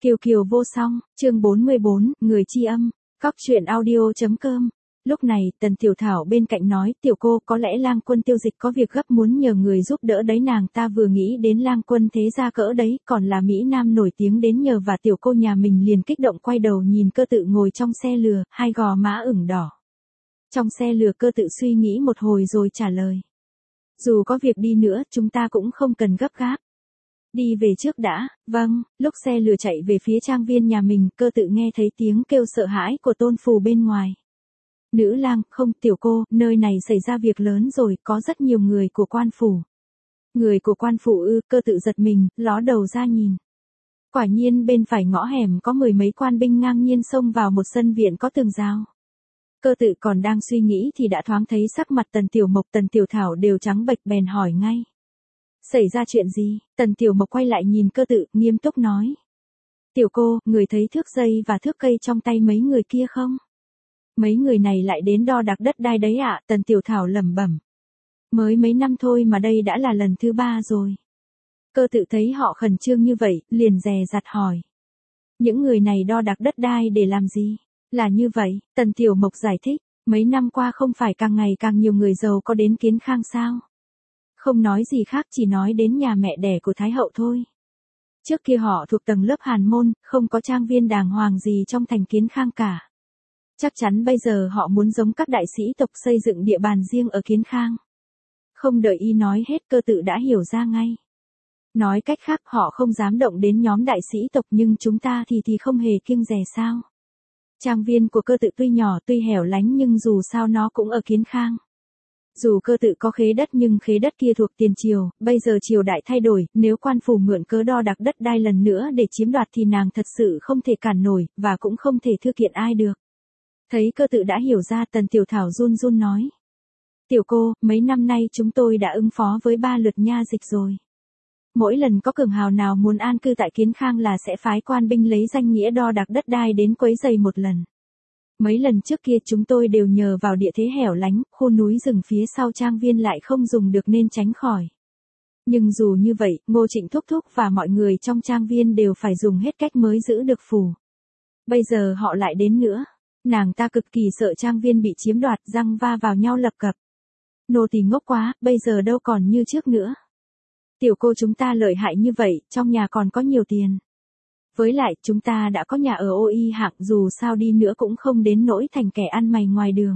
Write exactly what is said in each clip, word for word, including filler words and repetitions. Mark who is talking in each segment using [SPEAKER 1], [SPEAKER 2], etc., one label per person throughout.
[SPEAKER 1] Kiều Kiều vô song, chương bốn mươi bốn, người chi âm, Cóc truyện audio.com. Lúc này, Tần Tiểu Thảo bên cạnh nói, tiểu cô, có lẽ Lang Quân Tiêu Dịch có việc gấp muốn nhờ người giúp đỡ đấy, nàng ta vừa nghĩ đến Lang Quân thế gia cỡ đấy, còn là Mỹ Nam nổi tiếng đến nhờ, và tiểu cô nhà mình liền kích động quay đầu nhìn Cơ Tự ngồi trong xe lừa, hai gò má ửng đỏ. Trong xe lừa Cơ Tự suy nghĩ một hồi rồi trả lời. Dù có việc đi nữa, chúng ta cũng không cần gấp gáp. Đi về trước đã, vâng. Lúc xe lừa chạy về phía trang viên nhà mình, Cơ Tự nghe thấy tiếng kêu sợ hãi của Tôn Phù bên ngoài. Nữ lang, không, tiểu cô, nơi này xảy ra việc lớn rồi, có rất nhiều người của quan phủ. Người của quan phủ ư? Cơ Tự giật mình, ló đầu ra nhìn. Quả nhiên bên phải ngõ hẻm có mười mấy quan binh ngang nhiên xông vào một sân viện có tường rào. Cơ Tự còn đang suy nghĩ thì đã thoáng thấy sắc mặt Tần Tiểu Mộc, Tần Tiểu Thảo đều trắng bệch, bèn hỏi ngay. Xảy ra chuyện gì? Tần Tiểu Mộc quay lại nhìn Cơ Tự, nghiêm túc nói. Tiểu cô, người thấy thước dây và thước cây trong tay mấy người kia không? Mấy người này lại đến đo đạc đất đai đấy ạ. Tần Tiểu Thảo lẩm bẩm. Mới mấy năm thôi mà đây đã là lần thứ ba rồi. Cơ Tự thấy họ khẩn trương như vậy, liền dè dặt hỏi. Những người này đo đạc đất đai để làm gì? Là như vậy, Tần Tiểu Mộc giải thích. Mấy năm qua không phải càng ngày càng nhiều người giàu có đến Kiến Khang sao? Không nói gì khác, chỉ nói đến nhà mẹ đẻ của Thái Hậu thôi. Trước kia họ thuộc tầng lớp hàn môn, không có trang viên đàng hoàng gì trong thành Kiến Khang cả. Chắc chắn bây giờ họ muốn giống các đại sĩ tộc xây dựng địa bàn riêng ở Kiến Khang. Không đợi y nói hết, Cơ Tự đã hiểu ra ngay. Nói cách khác, họ không dám động đến nhóm đại sĩ tộc, nhưng chúng ta thì thì không hề kiêng dè sao. Trang viên của Cơ Tự tuy nhỏ tuy hẻo lánh nhưng dù sao nó cũng ở Kiến Khang. Dù Cơ Tự có khế đất nhưng khế đất kia thuộc tiền triều, bây giờ triều đại thay đổi, nếu quan phủ mượn cớ đo đạc đất đai lần nữa để chiếm đoạt thì nàng thật sự không thể cản nổi, và cũng không thể thư kiện ai được. Thấy Cơ Tự đã hiểu ra, Tần Tiểu Thảo run run nói. Tiểu cô, mấy năm nay chúng tôi đã ứng phó với ba lượt nha dịch rồi. Mỗi lần có cường hào nào muốn an cư tại Kiến Khang là sẽ phái quan binh lấy danh nghĩa đo đạc đất đai đến quấy rầy một lần. Mấy lần trước kia chúng tôi đều nhờ vào địa thế hẻo lánh, khu núi rừng phía sau trang viên lại không dùng được nên tránh khỏi. Nhưng dù như vậy, Ngô Trịnh thúc thúc và mọi người trong trang viên đều phải dùng hết cách mới giữ được phủ. Bây giờ họ lại đến nữa. Nàng ta cực kỳ sợ trang viên bị chiếm đoạt, răng va vào nhau lập cập. Nô tỳ ngốc quá, bây giờ đâu còn như trước nữa. Tiểu cô, chúng ta lợi hại như vậy, trong nhà còn có nhiều tiền. Với lại, chúng ta đã có nhà ở ô y hạng, dù sao đi nữa cũng không đến nỗi thành kẻ ăn mày ngoài đường.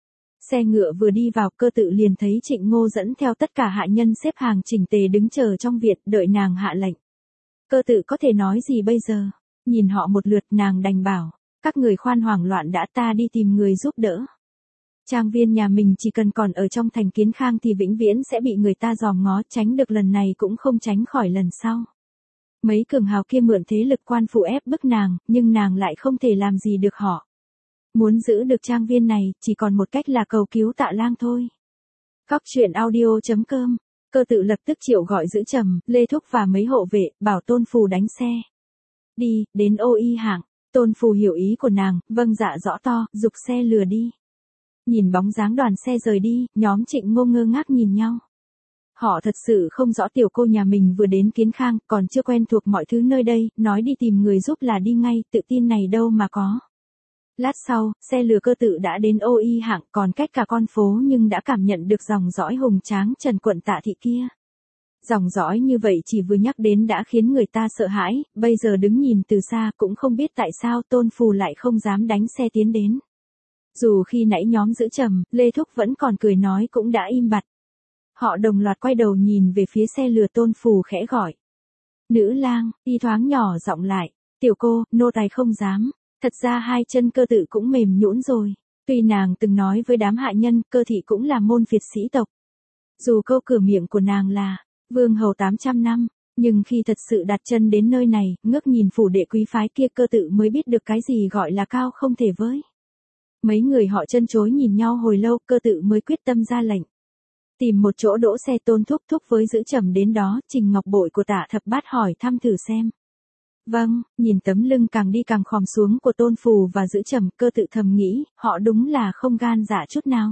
[SPEAKER 1] Xe ngựa vừa đi vào, Cơ Tự liền thấy Trịnh Ngô dẫn theo tất cả hạ nhân xếp hàng chỉnh tề đứng chờ trong viện, đợi nàng hạ lệnh. Cơ Tự có thể nói gì bây giờ? Nhìn họ một lượt, nàng đành bảo. Các người khoan hoảng loạn đã, ta đi tìm người giúp đỡ. Trang viên nhà mình chỉ cần còn ở trong thành Kiến Khang thì vĩnh viễn sẽ bị người ta dòm ngó, tránh được lần này cũng không tránh khỏi lần sau. Mấy cường hào kia mượn thế lực quan phủ ép bức nàng, nhưng nàng lại không thể làm gì được họ. Muốn giữ được trang viên này, chỉ còn một cách là cầu cứu Tạ Lang thôi. Cóc truyện audio.com. Cơ Tự lập tức triệu gọi Giữ Trầm, Lê Thúc và mấy hộ vệ, bảo Tôn Phù đánh xe. Đi, đến ô y hạng. Tôn Phù hiểu ý của nàng, vâng dạ rõ to, giục xe lừa đi. Nhìn bóng dáng đoàn xe rời đi, nhóm Trịnh Ngô ngơ ngác nhìn nhau. Họ thật sự không rõ tiểu cô nhà mình vừa đến Kiến Khang, còn chưa quen thuộc mọi thứ nơi đây, nói đi tìm người giúp là đi ngay, tự tin này đâu mà có. Lát sau, xe lừa Cơ Tự đã đến ô y hạng, còn cách cả con phố nhưng đã cảm nhận được dòng dõi hùng tráng Trần quận Tạ thị kia. Dòng dõi như vậy chỉ vừa nhắc đến đã khiến người ta sợ hãi, bây giờ đứng nhìn từ xa cũng không biết tại sao Tôn Phù lại không dám đánh xe tiến đến. Dù khi nãy nhóm Giữ Trầm, Lê Thúc vẫn còn cười nói cũng đã im bặt. Họ đồng loạt quay đầu nhìn về phía xe lừa. Tôn Phù khẽ gọi. Nữ lang, y thoáng nhỏ giọng lại. Tiểu cô, nô tài không dám. Thật ra hai chân Cơ Tự cũng mềm nhũn rồi. Tuy nàng từng nói với đám hạ nhân, Cơ thị cũng là môn phiệt sĩ tộc. Dù câu cửa miệng của nàng là vương hầu tám trăm năm, nhưng khi thật sự đặt chân đến nơi này, ngước nhìn phủ đệ quý phái kia, Cơ Tự mới biết được cái gì gọi là cao không thể với. Mấy người họ chân chối nhìn nhau hồi lâu, Cơ Tự mới quyết tâm ra lệnh. Tìm một chỗ đỗ xe. Tôn thúc thúc với Giữ Trầm đến đó, Trình Ngọc Bội của Tạ Thập Bát hỏi thăm thử xem. Vâng, nhìn tấm lưng càng đi càng khom xuống của Tôn Phù và Giữ Trầm, Cơ Tự thầm nghĩ, họ đúng là không gan dạ chút nào.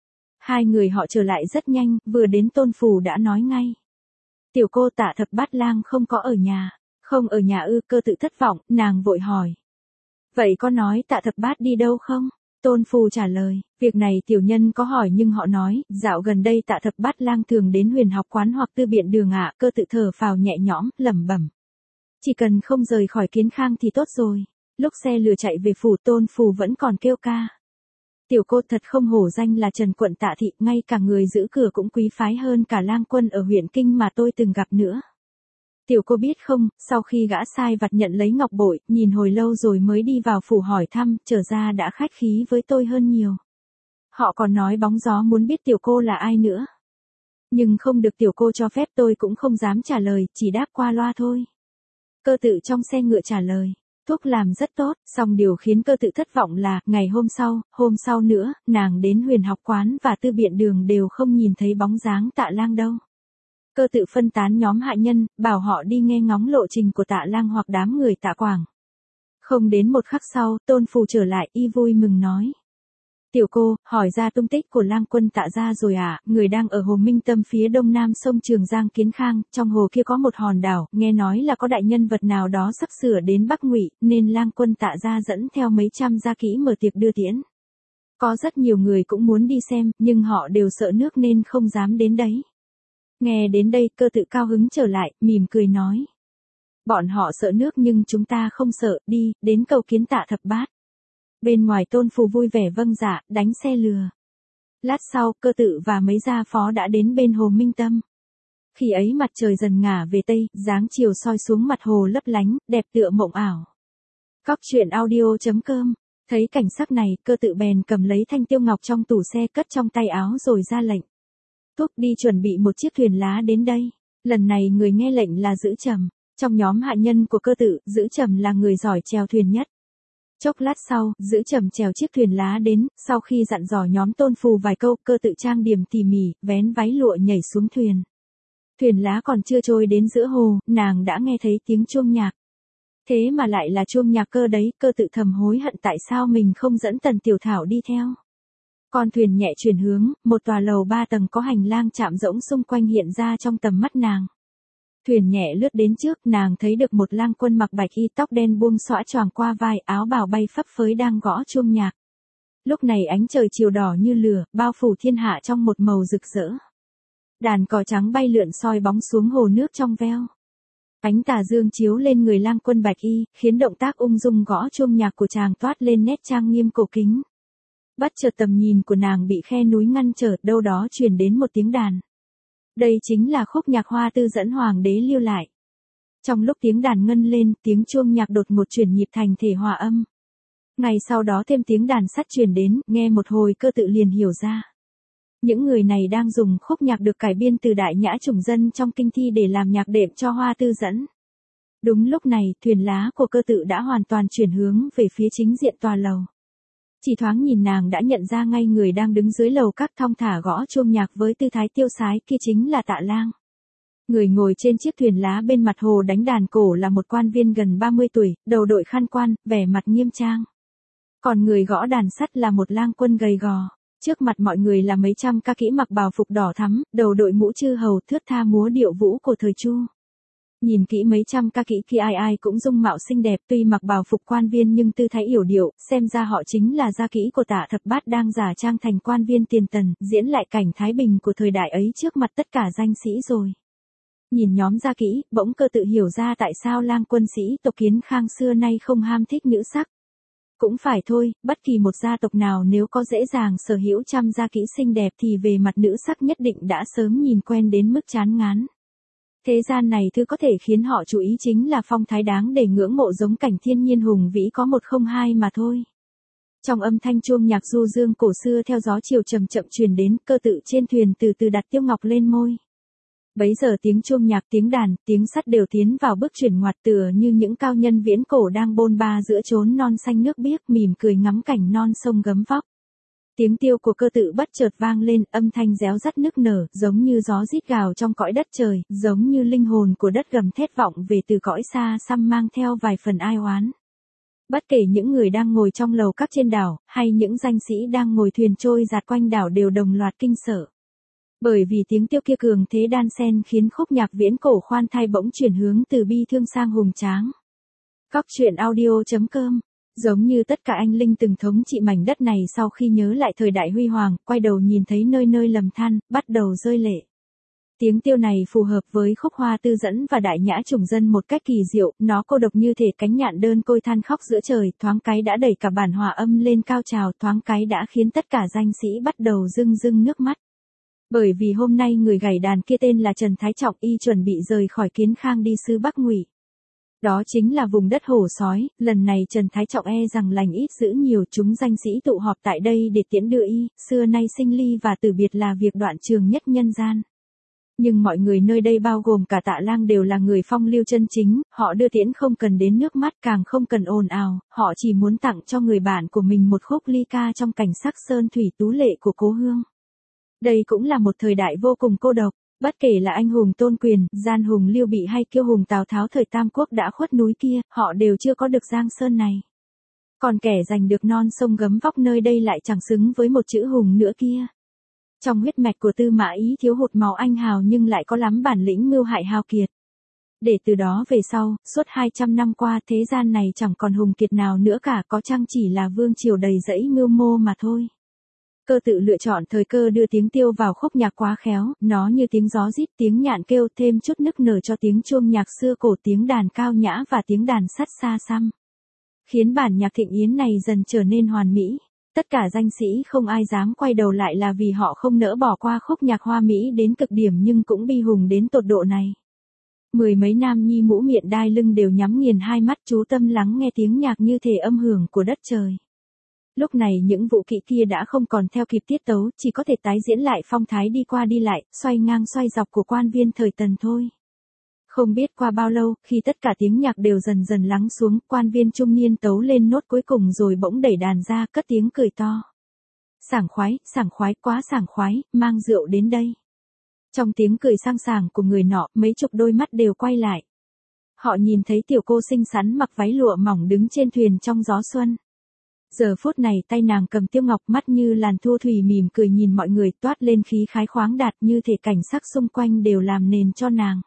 [SPEAKER 1] Hai người họ trở lại rất nhanh, vừa đến Tôn Phù đã nói ngay. Tiểu cô, Tạ Thập Bát Lang không có ở nhà. Không ở nhà ư? Cơ tự thất vọng, nàng vội hỏi. Vậy có nói Tạ Thập Bát đi đâu không? Tôn Phù trả lời, việc này tiểu nhân có hỏi nhưng họ nói, dạo gần đây Tạ Thập Bát lang thường đến huyền học quán hoặc tư biện đường ạ. Cơ tự thở phào nhẹ nhõm, lẩm bẩm. Chỉ cần không rời khỏi Kiến Khang thì tốt rồi. Lúc xe lừa chạy về phủ, Tôn Phù vẫn còn kêu ca. Tiểu cô thật không hổ danh là Trần quận Tạ thị, ngay cả người giữ cửa cũng quý phái hơn cả lang quân ở huyện Kinh mà tôi từng gặp nữa. Tiểu cô biết không, sau khi gã sai vặt nhận lấy ngọc bội, nhìn hồi lâu rồi mới đi vào phủ hỏi thăm, trở ra đã khách khí với tôi hơn nhiều. Họ còn nói bóng gió muốn biết tiểu cô là ai nữa. Nhưng không được tiểu cô cho phép, tôi cũng không dám trả lời, chỉ đáp qua loa thôi. Cơ tự trong xe ngựa trả lời, thuốc làm rất tốt, song điều khiến cơ tự thất vọng là, ngày hôm sau, hôm sau nữa, nàng đến huyền học quán và tư biện đường đều không nhìn thấy bóng dáng Tạ Lang đâu. Cơ tự phân tán nhóm hạ nhân, bảo họ đi nghe ngóng lộ trình của Tạ Lang hoặc đám người Tạ Quảng. Không đến một khắc sau, Tôn Phù trở lại, y vui mừng nói. Tiểu cô, hỏi ra tung tích của lang quân Tạ gia rồi à? Người đang ở hồ Minh Tâm phía đông nam sông Trường Giang Kiến Khang, trong hồ kia có một hòn đảo, nghe nói là có đại nhân vật nào đó sắp sửa đến Bắc Ngụy, nên lang quân Tạ gia dẫn theo mấy trăm gia kỹ mở tiệc đưa tiễn. Có rất nhiều người cũng muốn đi xem, nhưng họ đều sợ nước nên không dám đến đấy. Nghe đến đây, cơ tự cao hứng trở lại, mỉm cười nói. Bọn họ sợ nước nhưng chúng ta không sợ, đi, đến cầu kiến Tạ Thập Bát. Bên ngoài Tôn Phù vui vẻ vâng dạ, đánh xe lừa. Lát sau, cơ tự và mấy gia phó đã đến bên hồ Minh Tâm. Khi ấy mặt trời dần ngả về tây, dáng chiều soi xuống mặt hồ lấp lánh, đẹp tựa mộng ảo. Cóc truyện audio chấm com. Thấy cảnh sắc này, cơ tự bèn cầm lấy thanh tiêu ngọc trong tủ xe cất trong tay áo rồi ra lệnh. Thúc đi chuẩn bị một chiếc thuyền lá đến đây. Lần này người nghe lệnh là Giữ Trầm. Trong nhóm hạ nhân của cơ tự, Giữ Trầm là người giỏi chèo thuyền nhất. Chốc lát sau, Giữ Trầm chèo chiếc thuyền lá đến, sau khi dặn dò nhóm Tôn Phù vài câu, cơ tự trang điểm tỉ mỉ, vén váy lụa nhảy xuống thuyền. Thuyền lá còn chưa trôi đến giữa hồ, nàng đã nghe thấy tiếng chuông nhạc. Thế mà lại là chuông nhạc cơ đấy, cơ tự thầm hối hận tại sao mình không dẫn Tần Tiểu Thảo đi theo. Con thuyền nhẹ chuyển hướng, một tòa lầu ba tầng có hành lang chạm rỗng xung quanh hiện ra trong tầm mắt nàng. Thuyền nhẹ lướt đến trước, nàng thấy được một lang quân mặc bạch y tóc đen buông xõa choàng qua vai, áo bào bay phấp phới đang gõ chuông nhạc. Lúc này ánh trời chiều đỏ như lửa, bao phủ thiên hạ trong một màu rực rỡ. Đàn cò trắng bay lượn soi bóng xuống hồ nước trong veo. Ánh tà dương chiếu lên người lang quân bạch y, khiến động tác ung dung gõ chuông nhạc của chàng toát lên nét trang nghiêm cổ kính. Bất chợt tầm nhìn của nàng bị khe núi ngăn trở, đâu đó truyền đến một tiếng đàn. Đây chính là khúc nhạc Hoa Tư dẫn hoàng đế lưu lại. Trong lúc tiếng đàn ngân lên, tiếng chuông nhạc đột ngột chuyển nhịp thành thể hòa âm. Ngày sau đó thêm tiếng đàn sắt truyền đến, nghe một hồi cơ tự liền hiểu ra. Những người này đang dùng khúc nhạc được cải biên từ đại nhã chủng dân trong kinh thi để làm nhạc đệm cho Hoa Tư dẫn. Đúng lúc này, thuyền lá của cơ tự đã hoàn toàn chuyển hướng về phía chính diện tòa lầu. Chỉ thoáng nhìn nàng đã nhận ra ngay người đang đứng dưới lầu các thong thả gõ chuông nhạc với tư thái tiêu sái kia chính là Tạ Lang. Người ngồi trên chiếc thuyền lá bên mặt hồ đánh đàn cổ là một quan viên gần ba mươi tuổi, đầu đội khăn quan, vẻ mặt nghiêm trang. Còn người gõ đàn sắt là một lang quân gầy gò. Trước mặt mọi người là mấy trăm ca kỹ mặc bào phục đỏ thắm, đầu đội mũ chư hầu, thướt tha múa điệu vũ của thời Chu. Nhìn kỹ mấy trăm ca kỹ kia ai ai cũng dung mạo xinh đẹp, tuy mặc bào phục quan viên nhưng tư thái yểu điệu, xem ra họ chính là gia kỹ của Tạ Thập Bát đang giả trang thành quan viên tiền Tần, diễn lại cảnh thái bình của thời đại ấy trước mặt tất cả danh sĩ rồi. Nhìn nhóm gia kỹ, bỗng cơ tự hiểu ra tại sao lang quân sĩ tộc Kiến Khang xưa nay không ham thích nữ sắc. Cũng phải thôi, bất kỳ một gia tộc nào nếu có dễ dàng sở hữu trăm gia kỹ xinh đẹp thì về mặt nữ sắc nhất định đã sớm nhìn quen đến mức chán ngán. Thế gian này thứ có thể khiến họ chú ý chính là phong thái đáng để ngưỡng mộ giống cảnh thiên nhiên hùng vĩ có một không hai mà thôi. Trong âm thanh chuông nhạc du dương cổ xưa theo gió chiều chậm chậm truyền đến, cơ tự trên thuyền từ từ đặt tiêu ngọc lên môi. Bấy giờ tiếng chuông nhạc, tiếng đàn, tiếng sắt đều tiến vào bước chuyển ngoặt tựa như những cao nhân viễn cổ đang bôn ba giữa chốn non xanh nước biếc mỉm cười ngắm cảnh non sông gấm vóc. Tiếng tiêu của cơ tự bất chợt vang lên, âm thanh réo rắt nức nở, giống như gió rít gào trong cõi đất trời, giống như linh hồn của đất gầm thét vọng về từ cõi xa xăm mang theo vài phần ai oán. Bất kể những người đang ngồi trong lầu các trên đảo, hay những danh sĩ đang ngồi thuyền trôi dạt quanh đảo đều đồng loạt kinh sợ. Bởi vì tiếng tiêu kia cường thế đan xen khiến khúc nhạc viễn cổ khoan thai bỗng chuyển hướng từ bi thương sang hùng tráng. Cóc truyện audio chấm com. Giống như tất cả anh linh từng thống trị mảnh đất này sau khi nhớ lại thời đại huy hoàng, quay đầu nhìn thấy nơi nơi lầm than, bắt đầu rơi lệ. Tiếng tiêu này phù hợp với khúc hoa tư dẫn và đại nhã trùng dân một cách kỳ diệu, nó cô độc như thể cánh nhạn đơn côi than khóc giữa trời, thoáng cái đã đẩy cả bản hòa âm lên cao trào, thoáng cái đã khiến tất cả danh sĩ bắt đầu rưng rưng nước mắt. Bởi vì hôm nay người gảy đàn kia tên là Trần Thái Trọng, y chuẩn bị rời khỏi Kiến Khang đi xứ Bắc Ngụy. Đó chính là vùng đất hổ sói, lần này Trần Thái Trọng e rằng lành ít dữ nhiều, chúng danh sĩ tụ họp tại đây để tiễn đưa y, xưa nay sinh ly và từ biệt là việc đoạn trường nhất nhân gian. Nhưng mọi người nơi đây bao gồm cả Tạ Lang đều là người phong lưu chân chính, họ đưa tiễn không cần đến nước mắt càng không cần ồn ào, họ chỉ muốn tặng cho người bạn của mình một khúc ly ca trong cảnh sắc sơn thủy tú lệ của cố hương. Đây cũng là một thời đại vô cùng cô độc, bất kể là anh hùng Tôn Quyền, gian hùng Lưu Bị hay kiêu hùng Tào Tháo thời Tam Quốc đã khuất núi kia, họ đều chưa có được giang sơn này. Còn kẻ giành được non sông gấm vóc nơi đây lại chẳng xứng với một chữ hùng nữa kia. Trong huyết mạch của Tư Mã Ý thiếu hụt máu anh hào nhưng lại có lắm bản lĩnh mưu hại hào kiệt. Để từ đó về sau, suốt hai trăm năm qua thế gian này chẳng còn hùng kiệt nào nữa cả, có chăng chỉ là vương triều đầy rẫy mưu mô mà thôi. Cơ tự lựa chọn thời cơ đưa tiếng tiêu vào khúc nhạc quá khéo, nó như tiếng gió rít, tiếng nhạn kêu, thêm chút nức nở cho tiếng chuông nhạc xưa cổ, tiếng đàn cao nhã và tiếng đàn sắt xa xăm. Khiến bản nhạc thịnh yến này dần trở nên hoàn mỹ. Tất cả danh sĩ không ai dám quay đầu lại là vì họ không nỡ bỏ qua khúc nhạc hoa mỹ đến cực điểm nhưng cũng bi hùng đến tột độ này. Mười mấy nam nhi mũ miệng đai lưng đều nhắm nghiền hai mắt chú tâm lắng nghe tiếng nhạc như thể âm hưởng của đất trời. Lúc này những vũ kỵ kia đã không còn theo kịp tiết tấu, chỉ có thể tái diễn lại phong thái đi qua đi lại, xoay ngang xoay dọc của quan viên thời Tần thôi. Không biết qua bao lâu, khi tất cả tiếng nhạc đều dần dần lắng xuống, quan viên trung niên tấu lên nốt cuối cùng rồi bỗng đẩy đàn ra, cất tiếng cười to. Sảng khoái, sảng khoái, quá sảng khoái, mang rượu đến đây. Trong tiếng cười sang sảng của người nọ, mấy chục đôi mắt đều quay lại. Họ nhìn thấy tiểu cô xinh xắn mặc váy lụa mỏng đứng trên thuyền trong gió xuân. Giờ phút này tay nàng cầm tiêu ngọc, mắt như làn thu thủy mỉm cười nhìn mọi người, toát lên khí khái khoáng đạt như thể cảnh sắc xung quanh đều làm nền cho nàng.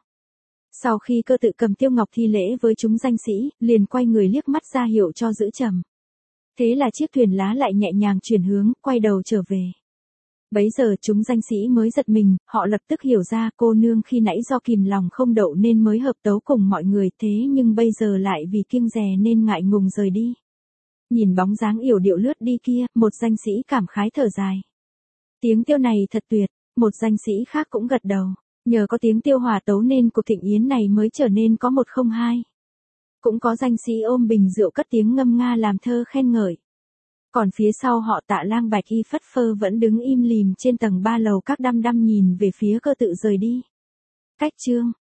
[SPEAKER 1] Sau khi Cơ tự cầm tiêu ngọc thi lễ với chúng danh sĩ, liền quay người liếc mắt ra hiệu cho giữ trầm. Thế là chiếc thuyền lá lại nhẹ nhàng chuyển hướng, quay đầu trở về. Bấy giờ chúng danh sĩ mới giật mình, họ lập tức hiểu ra cô nương khi nãy do kìm lòng không đậu nên mới hợp tấu cùng mọi người, thế nhưng bây giờ lại vì kiêng dè nên ngại ngùng rời đi. Nhìn bóng dáng yểu điệu lướt đi kia, một danh sĩ cảm khái thở dài. Tiếng tiêu này thật tuyệt, một danh sĩ khác cũng gật đầu. Nhờ có tiếng tiêu hòa tấu nên cuộc thịnh yến này mới trở nên có một không hai. Cũng có danh sĩ ôm bình rượu cất tiếng ngâm nga làm thơ khen ngợi. Còn phía sau họ Tạ Lang bạch y phất phơ vẫn đứng im lìm trên tầng ba lầu các đăm đăm nhìn về phía Cơ tự rời đi. Cách chương